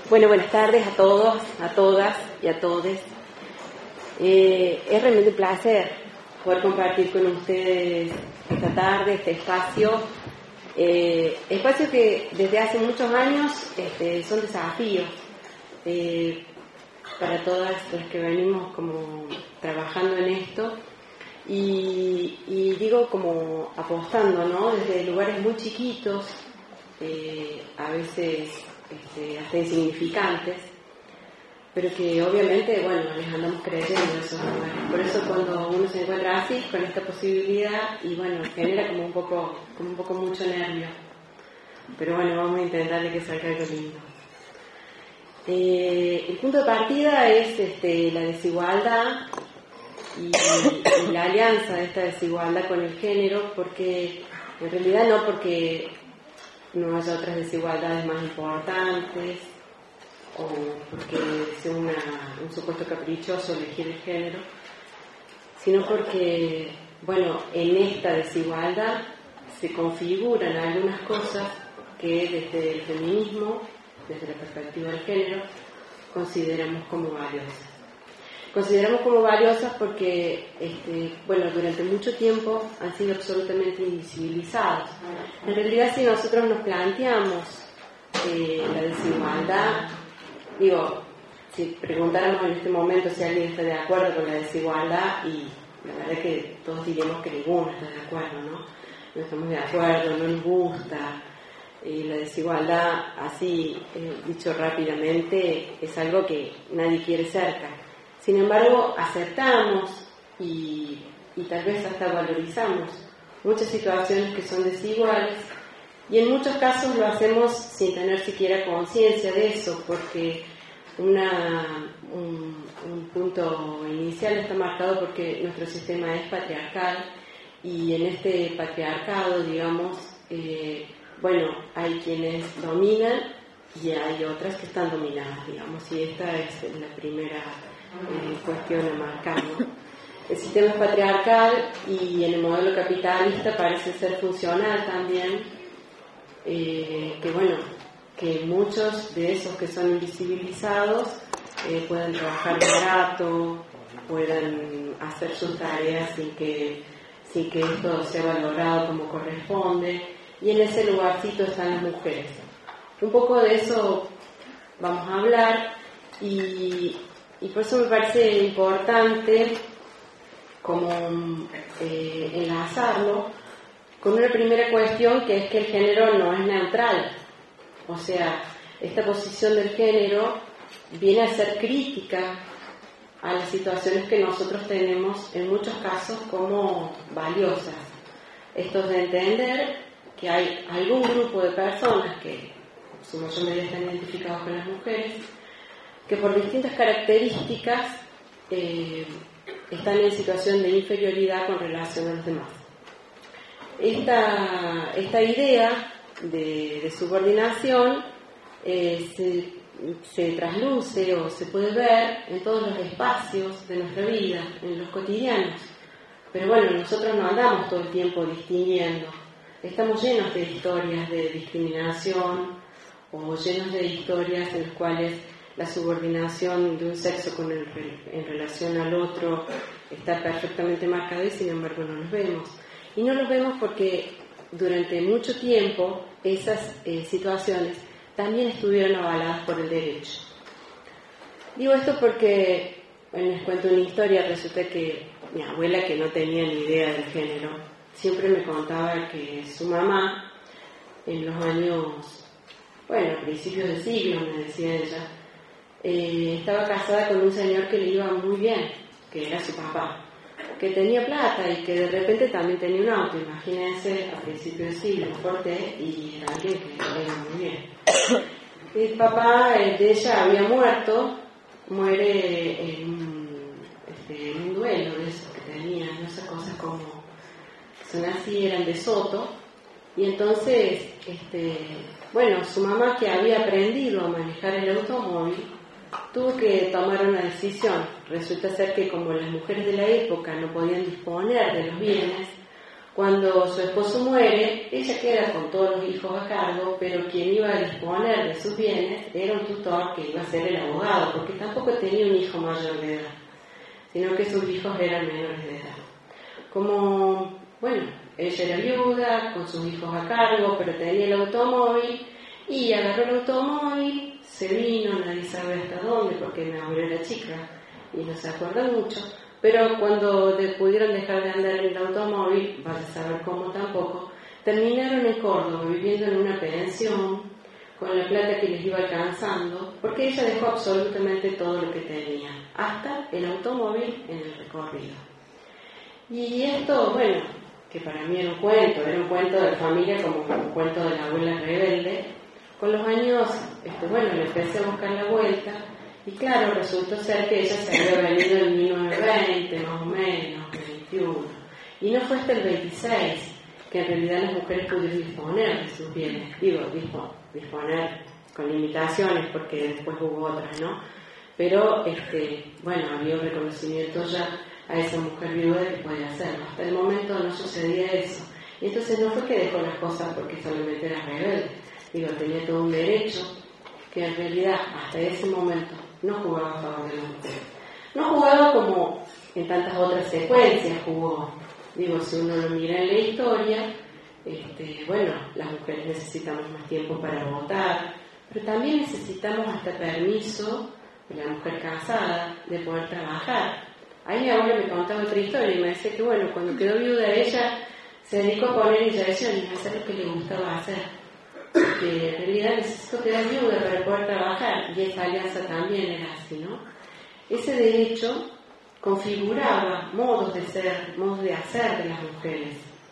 Bueno, buenas tardes a todos, a todas y a todes. Es realmente un placer poder compartir con ustedes esta tarde, este espacio. Espacio que desde hace muchos años son desafíos para todas las que venimos como trabajando en esto. Y digo como apostando, ¿no? Desde lugares muy chiquitos, a veces hasta insignificantes, pero que obviamente, bueno, les andamos creyendo esos lugares. Por eso cuando uno se encuentra así, con esta posibilidad, y bueno, genera como un poco mucho nervio. Pero bueno, vamos a intentarle que salga algo lindo. El punto de partida es la desigualdad y la alianza de esta desigualdad con el género, porque en realidad no porque no haya otras desigualdades más importantes o porque sea un supuesto caprichoso elegir el género, sino porque, bueno, en esta desigualdad se configuran algunas cosas que desde el feminismo, desde la perspectiva del género, consideramos como valiosas. Consideramos como valiosas porque, durante mucho tiempo han sido absolutamente invisibilizados. En realidad, si nosotros nos planteamos la desigualdad, si preguntáramos en este momento si alguien está de acuerdo con la desigualdad, y la verdad es que todos diríamos que ninguno está de acuerdo, ¿no? No estamos de acuerdo, no nos gusta. La desigualdad, así dicho rápidamente, es algo que nadie quiere cerca. Sin embargo, aceptamos y tal vez hasta valorizamos muchas situaciones que son desiguales, y en muchos casos lo hacemos sin tener siquiera conciencia de eso, porque un punto inicial está marcado porque nuestro sistema es patriarcal, y en este patriarcado, hay quienes dominan y hay otras que están dominadas, y esta es la primera cuestión a marcar, ¿no? El sistema es patriarcal y en el modelo capitalista parece ser funcional también, que muchos de esos que son invisibilizados puedan trabajar barato, puedan hacer sus tareas sin que esto sea valorado como corresponde, y en ese lugarcito están las mujeres. Un poco de eso vamos a hablar, y por eso me parece importante como enlazarlo con una primera cuestión, que es que el género no es neutral. O sea, esta posición del género viene a ser crítica a las situaciones que nosotros tenemos en muchos casos como valiosas. Esto es de entender que hay algún grupo de personas que en su mayor medida están identificados con las mujeres, que por distintas características están en situación de inferioridad con relación a los demás. Esta idea de subordinación se trasluce o se puede ver en todos los espacios de nuestra vida, en los cotidianos. Pero bueno, nosotros no andamos todo el tiempo distinguiendo. Estamos llenos de historias de discriminación, o llenos de historias en las cuales la subordinación de un sexo en relación al otro está perfectamente marcada, y sin embargo no los vemos. Y no los vemos porque durante mucho tiempo esas situaciones también estuvieron avaladas por el derecho. Digo esto porque, les cuento una historia. Resulta que mi abuela, que no tenía ni idea del género, siempre me contaba que su mamá, en los años, a principios del siglo, me decía ella, estaba casada con un señor que le iba muy bien, que era su papá, que tenía plata y que de repente también tenía un auto. Imagínense, a principios del siglo, fuerte, y era alguien que le iba muy bien. El papá de ella había muere en un duelo de esos que tenían, esas cosas como son así, eran de Soto, y entonces, su mamá, que había aprendido a manejar el automóvil, tuvo que tomar una decisión. Resulta ser que como las mujeres de la época no podían disponer de los bienes, Cuando su esposo muere, ella queda con todos los hijos a cargo, pero quien iba a disponer de sus bienes era un tutor que iba a ser el abogado, porque tampoco tenía un hijo mayor de edad, sino que sus hijos eran menores de edad. Como, bueno, ella era viuda, con sus hijos a cargo, pero tenía el automóvil, y agarró el automóvil, se vino, nadie sabe hasta dónde, porque mi abuela era chica y no se acuerda mucho, pero cuando pudieron dejar de andar en el automóvil, vaya a saber cómo tampoco, terminaron en Córdoba viviendo en una pensión con la plata que les iba alcanzando, porque ella dejó absolutamente todo lo que tenía, hasta el automóvil en el recorrido. Y esto, bueno, que para mí era un cuento de familia como un cuento de la abuela rebelde. Con los años, bueno, le empecé a buscar la vuelta, y claro, resultó ser que ella se había venido en 1920, más o menos, 21. Y no fue hasta el 26 que en realidad las mujeres pudieron disponer de sus bienes. Digo, disponer con limitaciones, porque después hubo otras, ¿no? Pero, bueno, había un reconocimiento ya a esa mujer viuda que podía hacerlo. Hasta el momento no sucedía eso. Y entonces no fue que dejó las cosas porque solamente era rebelde. Digo, tenía todo un derecho que en realidad hasta ese momento no jugaba a favor de la mujer. No jugaba como en tantas otras secuencias jugó. Digo, si uno lo mira en la historia, bueno, las mujeres necesitamos más tiempo para votar, pero también necesitamos hasta permiso de la mujer casada de poder trabajar. Ahí mi abuela me contaba otra historia y me decía que, bueno, cuando quedó viuda ella se dedicó a poner inyecciones y a hacer lo que le gustaba hacer. Que en realidad necesito quedar viuda para poder trabajar, y esa alianza también era así, ¿no? Ese derecho configuraba modos de ser, modos de hacer de las mujeres.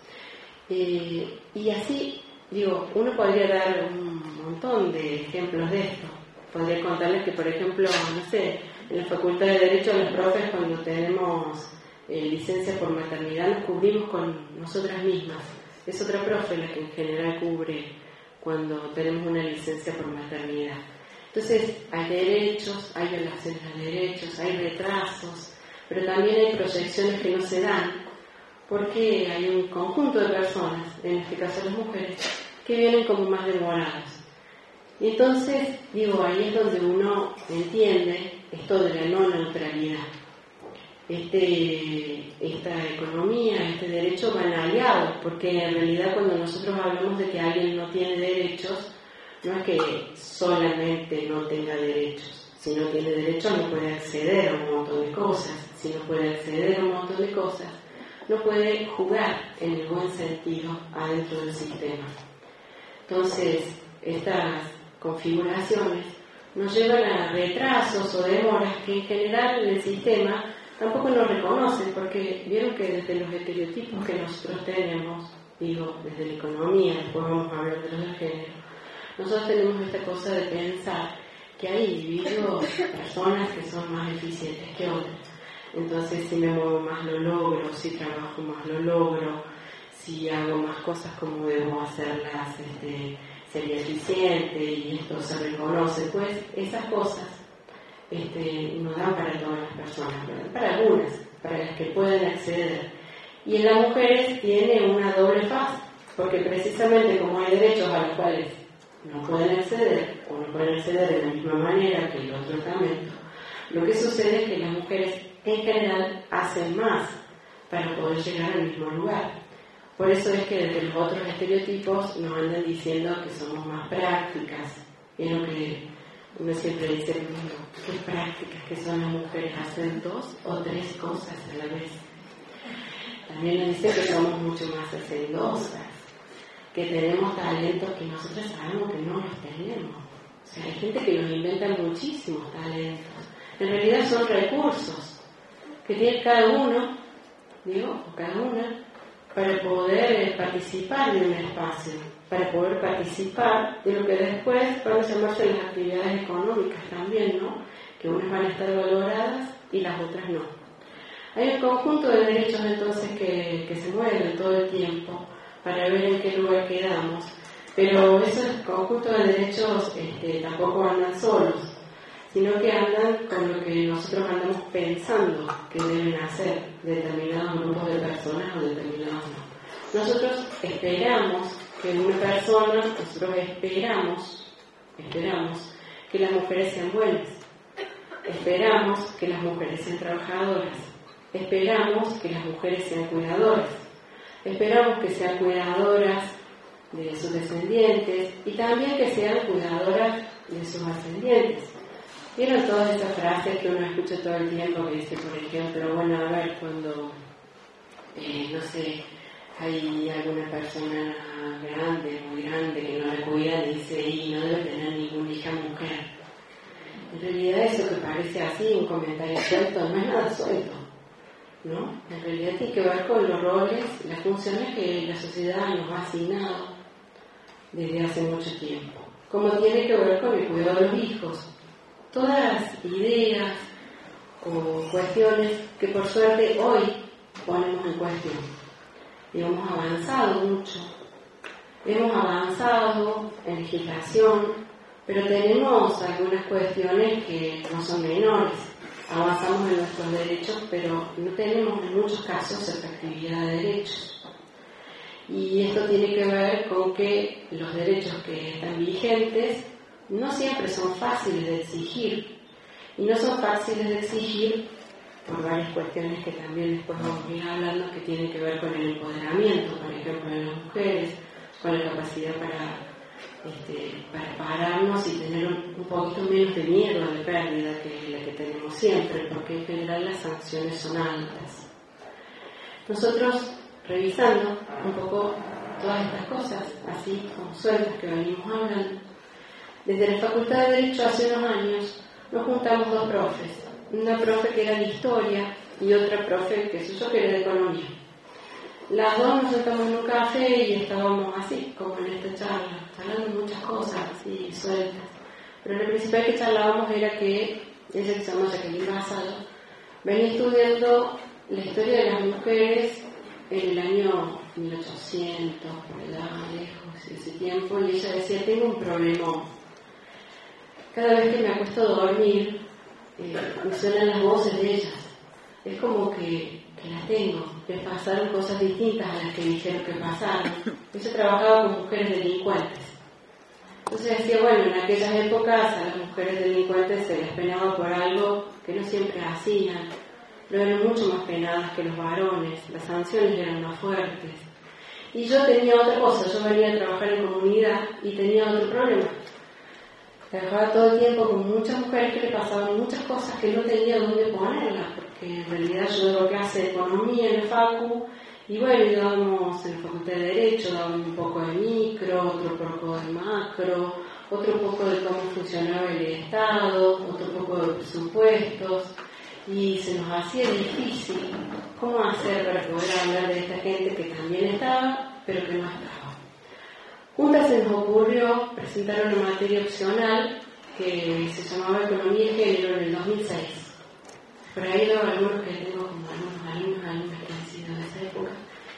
Y así, digo, uno podría dar un montón de ejemplos de esto. Podría contarles que, por ejemplo, no sé, en la Facultad de Derecho los profes, cuando tenemos licencia por maternidad, nos cubrimos con nosotras mismas. Es otra profe la que en general cubre cuando tenemos una licencia por maternidad. Entonces, hay derechos, hay violaciones a derechos, hay retrasos, pero también hay proyecciones que no se dan, porque hay un conjunto de personas, en este caso las mujeres, que vienen como más demorados. Y entonces, digo, ahí es donde uno entiende esto de la no neutralidad. Esta economía, este derecho van aliados, porque en realidad cuando nosotros hablamos de que alguien no tiene derechos, no es que solamente no tenga derechos. Si no tiene derechos no puede acceder a un montón de cosas. Si no puede acceder a un montón de cosas, no puede jugar en el buen sentido adentro del sistema. Entonces, estas configuraciones nos llevan a retrasos o demoras que en general en el sistema tampoco nos reconocen, porque vieron que desde los estereotipos que nosotros tenemos, digo, desde la economía, después vamos a hablar de los del género, nosotros tenemos esta cosa de pensar que hay individuos, personas que son más eficientes que otras. Entonces, si me muevo más lo logro, si trabajo más lo logro, si hago más cosas como debo hacerlas, sería eficiente y esto se reconoce. Pues esas cosas no dan para todas las personas, ¿verdad? Para algunas, para las que pueden acceder. Y en las mujeres tiene una doble faz, porque precisamente como hay derechos a los cuales no pueden acceder, o no pueden acceder de la misma manera que el otro tratamiento, lo que sucede es que las mujeres en general hacen más para poder llegar al mismo lugar. Por eso es que desde los otros estereotipos nos andan diciendo que somos más prácticas, y lo que uno siempre dice, qué prácticas que son las mujeres, hacen 2 o 3 cosas a la vez. También nos dice que somos mucho más hacendosas, que tenemos talentos que nosotros sabemos que no los tenemos. O sea, hay gente que nos inventa muchísimos talentos. En realidad son recursos que tiene cada uno, o cada una, para poder participar de un espacio, para poder participar de lo que después van a llamarse las actividades económicas también, ¿no? Que unas van a estar valoradas y las otras no. Hay un conjunto de derechos entonces que se mueven todo el tiempo para ver en qué lugar quedamos, pero esos conjuntos de derechos tampoco andan solos, sino que andan con lo que nosotros andamos pensando que deben hacer determinados grupos de personas o determinados no. Nosotros esperamos que una persona, nosotros esperamos que las mujeres sean buenas, esperamos que las mujeres sean trabajadoras, esperamos que las mujeres sean cuidadoras, esperamos que sean cuidadoras de sus descendientes y también que sean cuidadoras de sus ascendientes. ¿Vieron todas esas frases que uno escucha todo el tiempo que dice, por ejemplo, bueno, a ver, cuando, no sé, hay alguna persona grande, muy grande, que no le cuida, dice, y no debe tener ninguna hija mujer? En realidad eso que parece así, un comentario suelto, no es nada suelto, ¿no? En realidad tiene que ver con los roles, las funciones que la sociedad nos ha asignado desde hace mucho tiempo. Como tiene que ver con el cuidado de los hijos. Todas ideas o cuestiones que por suerte hoy ponemos en cuestión. Y hemos avanzado mucho. Hemos avanzado en legislación, pero tenemos algunas cuestiones que no son menores. Avanzamos en nuestros derechos, pero no tenemos en muchos casos efectividad de derechos. Y esto tiene que ver con que los derechos que están vigentes no siempre son fáciles de exigir. Y no son fáciles de exigir por varias cuestiones que también después vamos a ir hablando, que tienen que ver con el empoderamiento, por ejemplo, de las mujeres, con la capacidad para pararnos y tener un poquito menos de miedo de pérdida que la que tenemos siempre, porque en general las sanciones son altas. Nosotros, revisando un poco todas estas cosas, así como sueltas que venimos hablando, desde la Facultad de Derecho hace unos años nos juntamos dos profes, una profe que era de Historia y otra profe que era de Economía. Las dos nos sentamos en un café y estábamos así, como en esta charla, hablando muchas cosas así sueltas, pero lo principal que charlábamos era que ella, que se llama Jacqueline Basado, venía estudiando la historia de las mujeres en el año 1800, por allá lejos, ese tiempo, y ella decía, tengo un problema. Cada vez que me acuesto a dormir, me suenan las voces de ellas. Es como que las tengo, que pasaron cosas distintas a las que dijeron que pasaron. Ella trabajaba con mujeres delincuentes. Entonces decía, bueno, en aquellas épocas a las mujeres delincuentes se les penaba por algo que no siempre hacían, pero eran mucho más penadas que los varones, las sanciones eran más fuertes. Y yo tenía otra cosa, yo venía a trabajar en comunidad y tenía otro problema. Trabajaba todo el tiempo con muchas mujeres que le pasaban muchas cosas que no tenía dónde ponerlas, porque en realidad yo daba clase de economía en el FACU, y bueno, dábamos en la Facultad de Derecho, dábamos un poco de micro, otro poco de macro, otro poco de cómo funcionaba el Estado, otro poco de presupuestos, y se nos hacía difícil cómo hacer para poder hablar de esta gente que también estaba, pero que no estaba. Juntas se nos ocurrió presentar una materia opcional que se llamaba Economía y Género en el 2006. Por ahí veo algunos que tengo como algunos alumnos que han sido de esa época.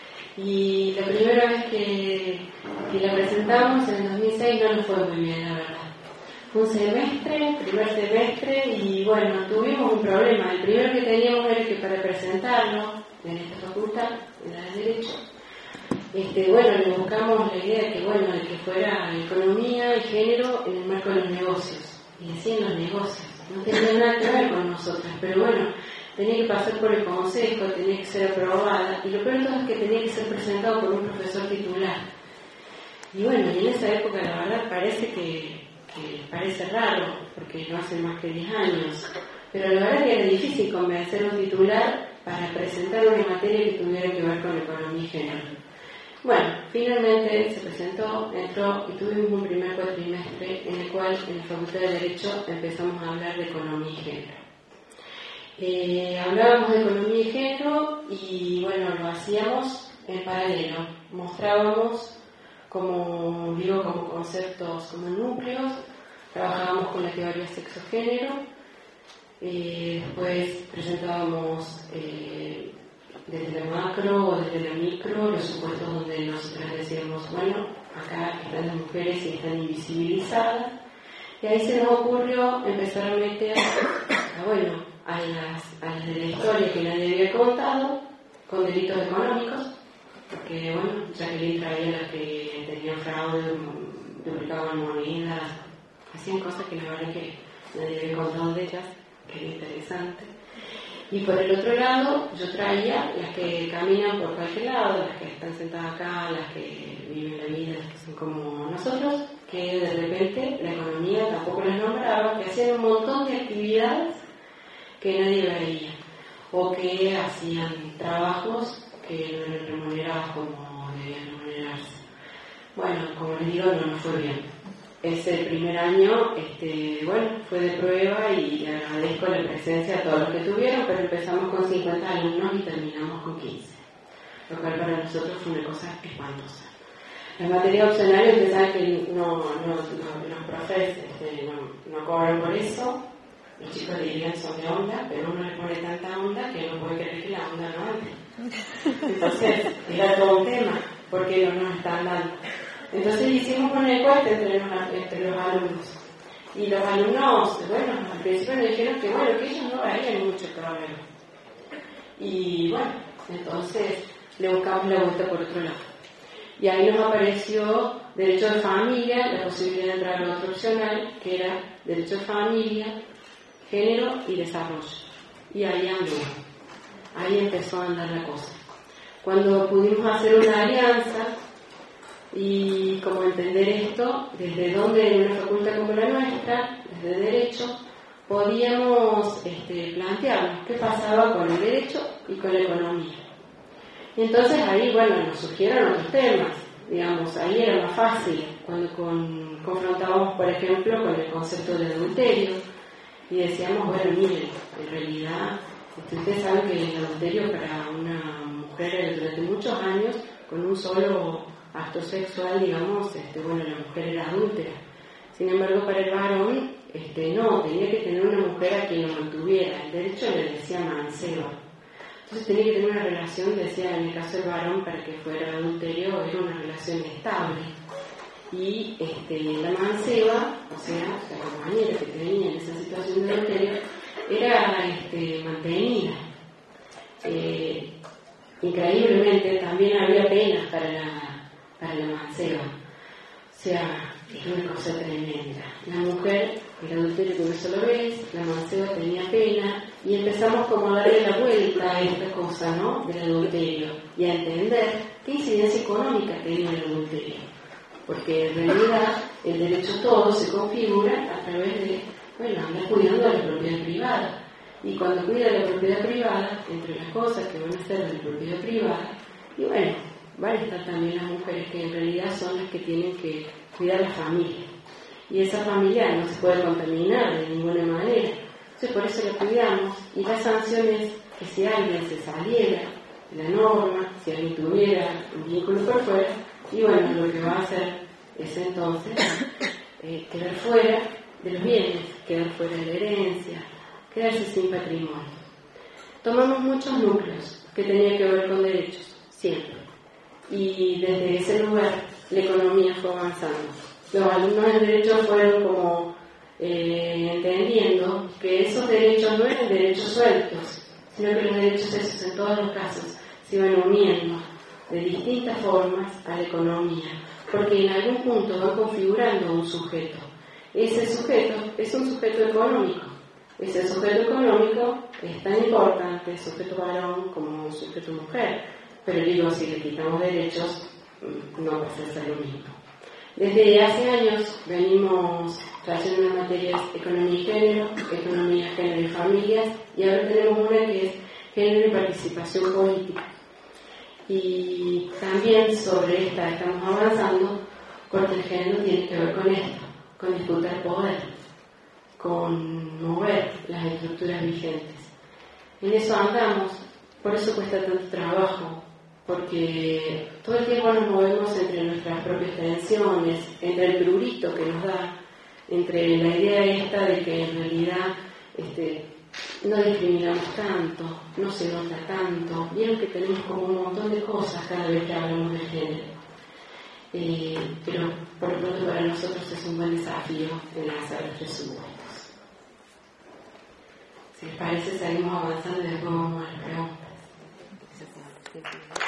Y la primera vez que la presentamos en el 2006 no nos fue muy bien, la verdad. Fue un primer semestre, y bueno, tuvimos un problema. El primero que teníamos era que para presentarlo en esta facultad, en la de Derecho, bueno, le buscamos la idea de que, bueno, de que fuera economía y género en el marco de los negocios. Y decían los negocios, no tenía nada que ver con nosotras, pero bueno, tenía que pasar por el consejo, tenía que ser aprobada, y lo peor de todo es que tenía que ser presentado por un profesor titular. Y bueno, y en esa época la verdad parece que parece raro, porque no hace más que 10 años, pero la verdad que era difícil convencer a un titular para presentar una materia que tuviera que ver con economía y género. Bueno, finalmente se presentó, entró y tuvimos un primer cuatrimestre en el cual en la Facultad de Derecho empezamos a hablar de economía y género. Hablábamos de economía y género y bueno, lo hacíamos en paralelo. Mostrábamos como conceptos, como núcleos, trabajábamos con la teoría sexo-género, después presentábamos desde la macro o desde la micro los supuestos donde nosotros decíamos, bueno, acá están las mujeres y están invisibilizadas, y ahí se nos ocurrió empezar a meter a las de la historia que nadie había contado, con delitos económicos, porque bueno, Jacqueline traía las que tenían fraude, duplicaban monedas, hacían cosas que la verdad que nadie había contado de ellas, que era interesante. Y por el otro lado, yo traía las que caminan por cualquier lado, las que están sentadas acá, las que viven la vida, las que son como nosotros, que de repente la economía tampoco las nombraba, que hacían un montón de actividades que nadie veía, o que hacían trabajos que no eran remunerados como debían remunerarse. Bueno, como les digo, no nos fue bien. Ese primer año, bueno, fue de prueba y le agradezco la presencia a todos los que tuvieron, pero empezamos con 50 alumnos y terminamos con 15, lo cual para nosotros fue una cosa espantosa. Las materias opcionales, ustedes saben que los profes no cobran por eso, los chicos dirían son de onda, pero uno le pone tanta onda que no puede creer que la onda no ande. Entonces, era todo un tema, porque no nos están dando. Entonces hicimos una encuesta entre los alumnos. Y los alumnos, bueno, al principio nos dijeron que bueno, que ellos no veían mucho problema. Y bueno, entonces le buscamos la vuelta por otro lado. Y ahí nos apareció derecho de familia, la posibilidad de entrar a otro opcional, que era derecho de familia, género y desarrollo. Y ahí anduvo. Ahí empezó a andar la cosa. Cuando pudimos hacer una alianza, y como entender esto, desde donde en una facultad como la nuestra, desde Derecho, podíamos plantearnos qué pasaba con el Derecho y con la economía. Y entonces ahí, bueno, nos surgieron otros temas, digamos, ahí era más fácil, cuando confrontábamos, por ejemplo, con el concepto de adulterio, y decíamos, bueno, miren, en realidad, ustedes saben que el adulterio para una mujer durante muchos años, con un solo acto sexual, digamos, bueno, la mujer era adúltera. Sin embargo, para el varón, no, tenía que tener una mujer a quien lo mantuviera. El derecho le decía manceba. Entonces tenía que tener una relación, decía en el caso del varón, para que fuera adulterio, era una relación estable. Y la manceba, o sea, la compañera que tenía en esa situación de adulterio, era mantenida. Increíblemente, también había penas para la manceba. O sea, es una cosa tremenda. La mujer, el adulterio que una sola vez, la manceba tenía pena, y empezamos como a darle la vuelta a esta cosa, ¿no?, del adulterio, y a entender qué incidencia económica tenía el adulterio. Porque en realidad el derecho todo se configura a través de, bueno, andar cuidando de la propiedad privada. Y cuando cuida la propiedad privada, entre las cosas que van a ser de la propiedad privada, y bueno, van a estar también las mujeres que en realidad son las que tienen que cuidar la familia. Y esa familia no se puede contaminar de ninguna manera. Entonces por eso la cuidamos. Y la sanción es que si alguien se saliera de la norma, si alguien tuviera un vínculo por fuera, y bueno, lo que va a hacer es entonces quedar fuera de los bienes, quedar fuera de la herencia, quedarse sin patrimonio. Tomamos muchos núcleos que tenían que ver con derechos, siempre. Y desde ese lugar la economía fue avanzando. Los alumnos en derecho fueron como entendiendo que esos derechos no eran derechos sueltos, sino que los derechos esos en todos los casos se iban uniendo de distintas formas a la economía, porque en algún punto van configurando un sujeto. Ese sujeto es un sujeto económico. Ese sujeto económico es tan importante, el sujeto varón como un sujeto mujer, pero digo, si le quitamos derechos, no va a ser lo mismo. Desde hace años venimos trayendo unas materias economía y género y familias, y ahora tenemos una que es género y participación política. Y también sobre esta estamos avanzando, porque el género tiene que ver con esto, con disputar poder, con mover las estructuras vigentes. En eso andamos, por eso cuesta tanto trabajo, porque todo el tiempo nos movemos entre nuestras propias tensiones, entre el prurito que nos da, entre la idea esta de que en realidad no discriminamos tanto, no se nota tanto. Vieron que tenemos como un montón de cosas cada vez que hablamos de género. Pero por lo pronto para nosotros es un buen desafío enlazar los presupuestos. Si les parece, seguimos avanzando y después vamos a las preguntas.